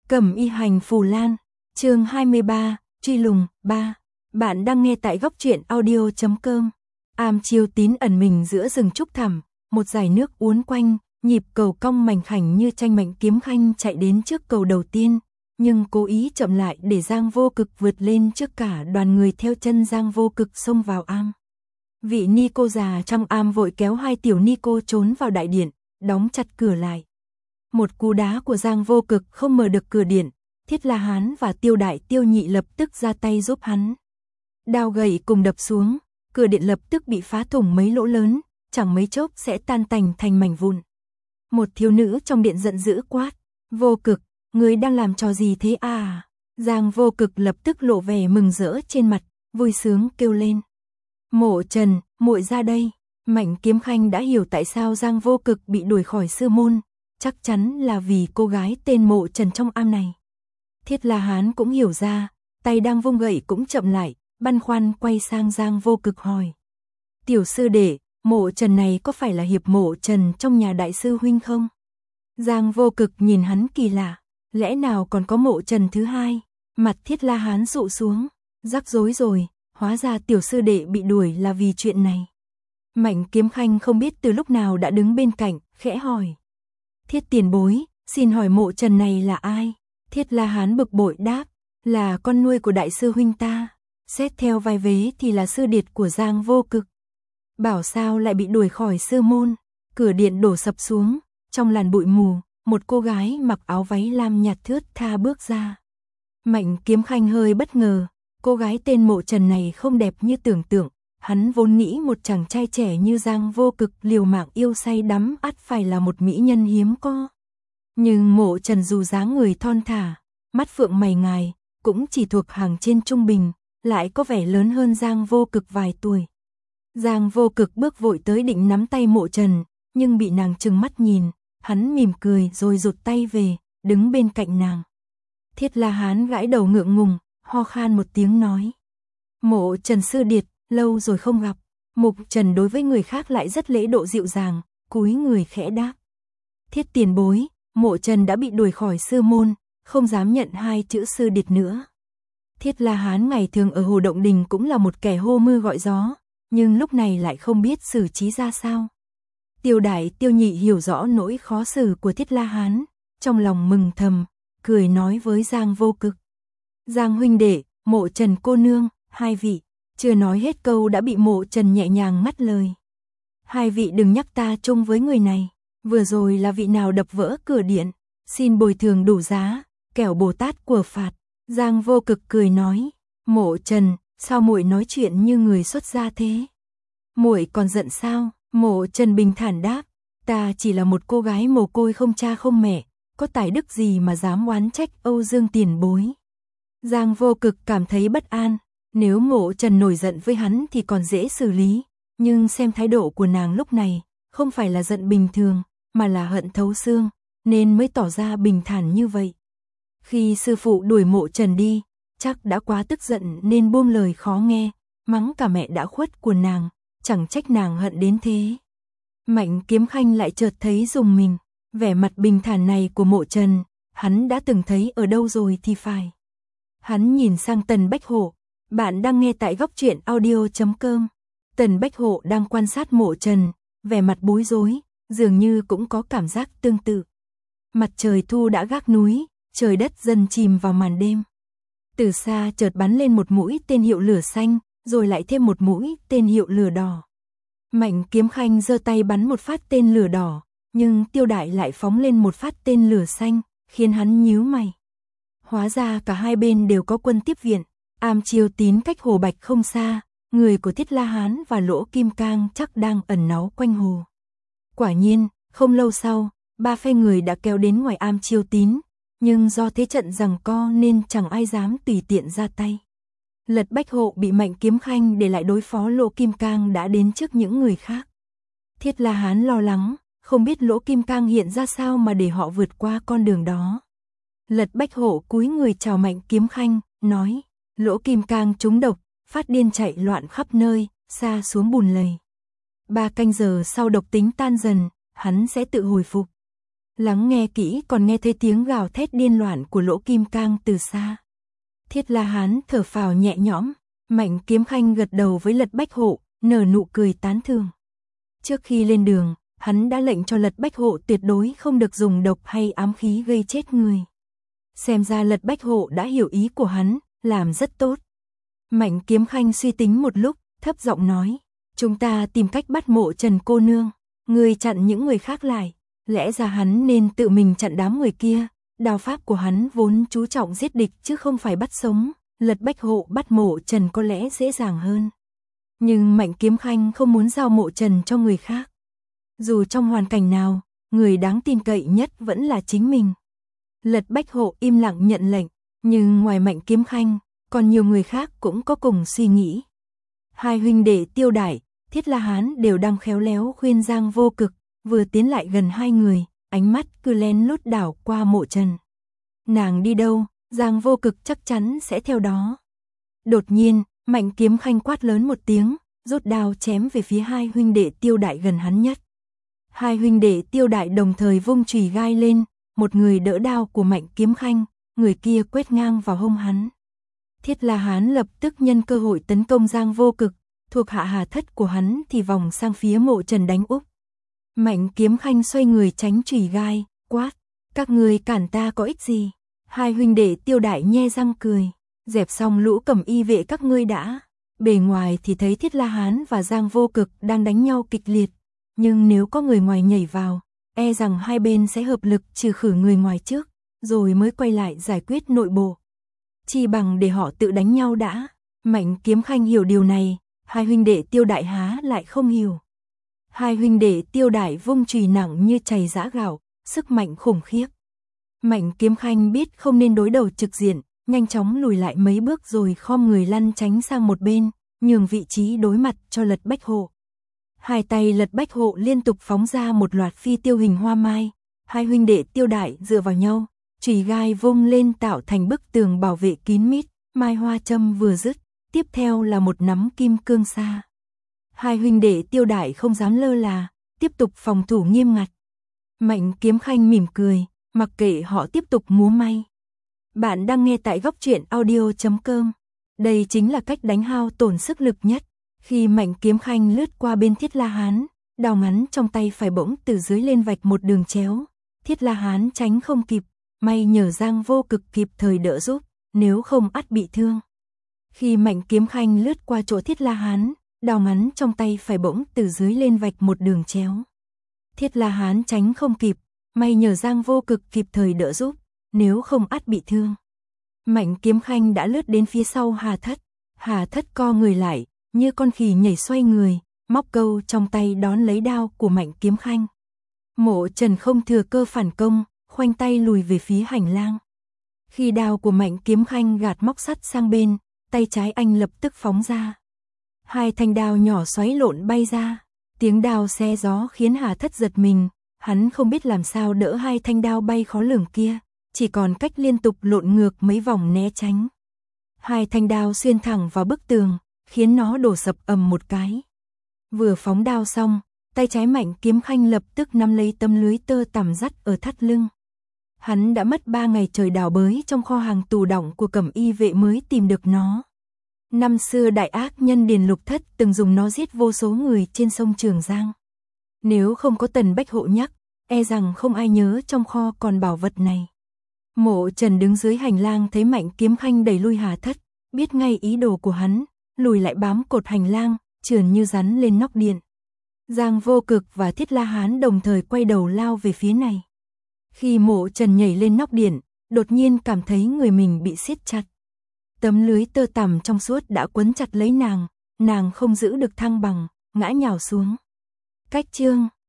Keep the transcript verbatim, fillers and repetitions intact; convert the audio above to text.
Cẩm y hành phù lan, chương hai mươi ba, truy lùng, ba. Bạn đang nghe tại góc truyện audio chấm com. Am Chiêu Tín ẩn mình giữa rừng trúc thẳm, một dải nước uốn quanh, nhịp cầu cong mảnh khảnh như tranh Mạnh Kiếm Khanh chạy đến trước cầu đầu tiên, nhưng cố ý chậm lại để Giang Vô Cực vượt lên trước cả đoàn người theo chân Giang Vô Cực xông vào am. Vị ni cô già trong am vội kéo hai tiểu ni cô trốn vào đại điện, đóng chặt cửa lại. Một cú đá của Giang Vô Cực không mở được cửa điện, Thiết La Hán và Tiêu Đại Tiêu Nhị lập tức ra tay giúp hắn. Đao gậy cùng đập xuống, cửa điện lập tức bị phá thủng mấy lỗ lớn, chẳng mấy chốc sẽ tan tành thành mảnh vụn. Một thiếu nữ trong điện giận dữ quát, Vô Cực, ngươi đang làm trò gì thế à? Giang Vô Cực lập tức lộ vẻ mừng rỡ trên mặt, vui sướng kêu lên. Mộ Trần, muội ra đây. Mạnh Kiếm Khanh đã hiểu tại sao Giang Vô Cực bị đuổi khỏi sư môn, chắc chắn là vì cô gái tên Mộ Trần trong am này. Thiết La Hán cũng hiểu ra, tay đang vung gậy cũng chậm lại, băn khoăn quay sang Giang Vô Cực hỏi. Tiểu sư đệ, Mộ Trần này có phải là hiệp Mộ Trần trong nhà đại sư huynh không? Giang Vô Cực nhìn hắn kỳ lạ, lẽ nào còn có Mộ Trần thứ hai? Mặt Thiết La Hán dụ xuống, rắc rối rồi, hóa ra tiểu sư đệ bị đuổi là vì chuyện này. Mạnh Kiếm Khanh không biết từ lúc nào đã đứng bên cạnh, khẽ hỏi. Thiết tiền bối, xin hỏi Mộ Trần này là ai? Thiết La Hán bực bội đáp, là con nuôi của đại sư huynh ta. Xét theo vai vế thì là sư điệt của Giang Vô Cực. Bảo sao lại bị đuổi khỏi sư môn? Cửa điện đổ sập xuống, trong làn bụi mù, một cô gái mặc áo váy lam nhạt thướt tha bước ra. Mạnh Kiếm Khanh hơi bất ngờ, cô gái tên Mộ Trần này không đẹp như tưởng tượng. Hắn vốn nghĩ một chàng trai trẻ như Giang Vô Cực liều mạng yêu say đắm ắt phải là một mỹ nhân hiếm có. Nhưng Mộ Trần dù dáng người thon thả, mắt phượng mày ngài, cũng chỉ thuộc hàng trên trung bình, lại có vẻ lớn hơn Giang Vô Cực vài tuổi. Giang Vô Cực bước vội tới định nắm tay Mộ Trần, nhưng bị nàng trừng mắt nhìn, hắn mỉm cười rồi rụt tay về, đứng bên cạnh nàng. Thiết La Hán gãi đầu ngượng ngùng, ho khan một tiếng nói. Mộ Trần sư điệt, lâu rồi không gặp. Mục Trần đối với người khác lại rất lễ độ dịu dàng, cúi người khẽ đáp. Thiết tiền bối, Mộ Trần đã bị đuổi khỏi sư môn, không dám nhận hai chữ sư điệt nữa. Thiết La Hán ngày thường ở Hồ Động Đình cũng là một kẻ hô mưa gọi gió, nhưng lúc này lại không biết xử trí ra sao. Tiêu Đại Tiêu Nhị hiểu rõ nỗi khó xử của Thiết La Hán, trong lòng mừng thầm, cười nói với Giang Vô Cực. Giang huynh đệ, Mộ Trần cô nương, hai vị. Chưa nói hết câu đã bị Mộ Trần nhẹ nhàng ngắt lời. Hai vị đừng nhắc ta chung với người này, vừa rồi là vị nào đập vỡ cửa điện, xin bồi thường đủ giá, kẻo Bồ Tát của phạt. Giang Vô Cực cười nói, Mộ Trần, sao muội nói chuyện như người xuất gia thế? Muội còn giận sao? Mộ Trần bình thản đáp, ta chỉ là một cô gái mồ côi không cha không mẹ, có tài đức gì mà dám oán trách Âu Dương tiền bối? Giang Vô Cực cảm thấy bất an. Nếu Mộ Trần nổi giận với hắn thì còn dễ xử lý, nhưng xem thái độ của nàng lúc này, không phải là giận bình thường, mà là hận thấu xương, nên mới tỏ ra bình thản như vậy. Khi sư phụ đuổi Mộ Trần đi, chắc đã quá tức giận nên buông lời khó nghe, mắng cả mẹ đã khuất của nàng, chẳng trách nàng hận đến thế. Mạnh Kiếm Khanh lại chợt thấy rùng mình, vẻ mặt bình thản này của Mộ Trần, hắn đã từng thấy ở đâu rồi thì phải. Hắn nhìn sang Tần Bách Hộ. Bạn đang nghe tại góc truyện audio chấm com. Tần Bách Hộ đang quan sát Mộ Trần, vẻ mặt bối rối, dường như cũng có cảm giác tương tự. Mặt trời thu đã gác núi, trời đất dần chìm vào màn đêm. Từ xa chợt bắn lên một mũi tên hiệu lửa xanh, rồi lại thêm một mũi tên hiệu lửa đỏ. Mạnh Kiếm Khanh giơ tay bắn một phát tên lửa đỏ, nhưng Tiêu Đại lại phóng lên một phát tên lửa xanh, khiến hắn nhíu mày. Hóa ra cả hai bên đều có quân tiếp viện. Am Chiêu Tín cách Hồ Bạch không xa, người của Thiết La Hán và Lỗ Kim Cang chắc đang ẩn náu quanh hồ. Quả nhiên, không lâu sau, ba phe người đã kéo đến ngoài Am Chiêu Tín, nhưng do thế trận giằng co nên chẳng ai dám tùy tiện ra tay. Lật Bách Hộ bị Mạnh Kiếm Khanh để lại đối phó Lỗ Kim Cang đã đến trước những người khác. Thiết La Hán lo lắng, không biết Lỗ Kim Cang hiện ra sao mà để họ vượt qua con đường đó. Lật Bách Hộ cúi người chào Mạnh Kiếm Khanh, nói. Lỗ Kim Cang trúng độc, phát điên chạy loạn khắp nơi, sa xuống bùn lầy. Ba canh giờ sau độc tính tan dần, hắn sẽ tự hồi phục. Lắng nghe kỹ còn nghe thấy tiếng gào thét điên loạn của Lỗ Kim Cang từ xa. Thiết La Hán thở phào nhẹ nhõm, Mạnh Kiếm Khanh gật đầu với Lật Bách Hộ, nở nụ cười tán thưởng. Trước khi lên đường, hắn đã lệnh cho Lật Bách Hộ tuyệt đối không được dùng độc hay ám khí gây chết người. Xem ra Lật Bách Hộ đã hiểu ý của hắn, làm rất tốt. Mạnh Kiếm Khanh suy tính một lúc, thấp giọng nói, chúng ta tìm cách bắt Mộ Trần cô nương, người chặn những người khác lại, lẽ ra hắn nên tự mình chặn đám người kia, đao pháp của hắn vốn chú trọng giết địch chứ không phải bắt sống, Lật Bách Hộ bắt Mộ Trần có lẽ dễ dàng hơn. Nhưng Mạnh Kiếm Khanh không muốn giao Mộ Trần cho người khác. Dù trong hoàn cảnh nào, người đáng tin cậy nhất vẫn là chính mình. Lật Bách Hộ im lặng nhận lệnh, nhưng ngoài Mạnh Kiếm Khanh, còn nhiều người khác cũng có cùng suy nghĩ. Hai huynh đệ Tiêu Đại, Thiết La Hán đều đang khéo léo khuyên Giang Vô Cực, vừa tiến lại gần hai người, ánh mắt cứ lén lút đảo qua Mộ Trần. Nàng đi đâu, Giang Vô Cực chắc chắn sẽ theo đó. Đột nhiên, Mạnh Kiếm Khanh quát lớn một tiếng, rút đao chém về phía hai huynh đệ Tiêu Đại gần hắn nhất. Hai huynh đệ Tiêu Đại đồng thời vung chùy gai lên, một người đỡ đao của Mạnh Kiếm Khanh, người kia quét ngang vào hông hắn. Thiết La Hán lập tức nhân cơ hội tấn công Giang Vô Cực, thuộc hạ Hà Thất của hắn thì vòng sang phía Mộ Trần đánh úp. Mạnh Kiếm Khanh xoay người tránh chùy gai, quát, các người cản ta có ích gì? Hai huynh đệ Tiêu Đại nhe răng cười, dẹp xong lũ Cẩm Y vệ các ngươi đã. Bề ngoài thì thấy Thiết La Hán và Giang Vô Cực đang đánh nhau kịch liệt, nhưng nếu có người ngoài nhảy vào, e rằng hai bên sẽ hợp lực trừ khử người ngoài trước, rồi mới quay lại giải quyết nội bộ. Chi bằng để họ tự đánh nhau đã. Mạnh Kiếm Khanh hiểu điều này, hai huynh đệ Tiêu Đại há lại không hiểu. Hai huynh đệ Tiêu Đại vung chùy nặng như chày giã gạo, sức mạnh khủng khiếp. Mạnh Kiếm Khanh biết không nên đối đầu trực diện, nhanh chóng lùi lại mấy bước rồi khom người lăn tránh sang một bên, nhường vị trí đối mặt cho Lật Bách Hộ. Hai tay Lật Bách Hộ liên tục phóng ra một loạt phi tiêu hình hoa mai, hai huynh đệ Tiêu Đại dựa vào nhau, chùy gai vung lên tạo thành bức tường bảo vệ kín mít, mai hoa châm vừa dứt, tiếp theo là một nắm kim cương sa. Hai huynh đệ Tiêu Đại không dám lơ là, tiếp tục phòng thủ nghiêm ngặt. Mạnh Kiếm Khanh mỉm cười, mặc kệ họ tiếp tục múa may. Bạn đang nghe tại góc truyện audio chấm com. Đây chính là cách đánh hao tổn sức lực nhất. Khi Mạnh Kiếm Khanh lướt qua bên Thiết La Hán, đao ngắn trong tay phải bỗng từ dưới lên vạch một đường chéo. Thiết La Hán tránh không kịp, may nhờ Giang Vô Cực kịp thời đỡ giúp, nếu không ắt bị thương. Khi Mạnh Kiếm Khanh lướt qua chỗ Thiết La Hán, đao ngắn trong tay phải bỗng từ dưới lên vạch một đường chéo. Thiết La Hán tránh không kịp, may nhờ Giang Vô Cực kịp thời đỡ giúp, nếu không ắt bị thương. Mạnh Kiếm Khanh đã lướt đến phía sau Hà Thất, Hà Thất co người lại, như con khỉ nhảy xoay người, móc câu trong tay đón lấy đao của Mạnh Kiếm Khanh. Mộ Trần không thừa cơ phản công, khoanh tay lùi về phía hành lang. Khi đao của Mạnh Kiếm Khanh gạt móc sắt sang bên, tay trái anh lập tức phóng ra. Hai thanh đao nhỏ xoáy lộn bay ra, tiếng đao xé gió khiến Hà Thất giật mình, hắn không biết làm sao đỡ hai thanh đao bay khó lường kia, chỉ còn cách liên tục lộn ngược mấy vòng né tránh. Hai thanh đao xuyên thẳng vào bức tường, khiến nó đổ sập ầm một cái. Vừa phóng đao xong, tay trái Mạnh Kiếm Khanh lập tức nắm lấy tấm lưới tơ tằm dắt ở thắt lưng. Hắn đã mất ba ngày trời đào bới trong kho hàng tù đọng của Cẩm Y vệ mới tìm được nó. Năm xưa đại ác nhân Điền Lục Thất từng dùng nó giết vô số người trên sông Trường Giang. Nếu không có Tần Bách Hộ nhắc, e rằng không ai nhớ trong kho còn bảo vật này. Mộ Trần đứng dưới hành lang thấy Mạnh Kiếm Khanh đẩy lui Hà Thất, biết ngay ý đồ của hắn, lùi lại bám cột hành lang, trườn như rắn lên nóc điện. Giang Vô Cực và Thiết La Hán đồng thời quay đầu lao về phía này. Khi Mộ Trần nhảy lên nóc điện, đột nhiên cảm thấy người mình bị siết chặt. Tấm lưới tơ tằm trong suốt đã quấn chặt lấy nàng, nàng không giữ được thăng bằng, ngã nhào xuống. Cách chương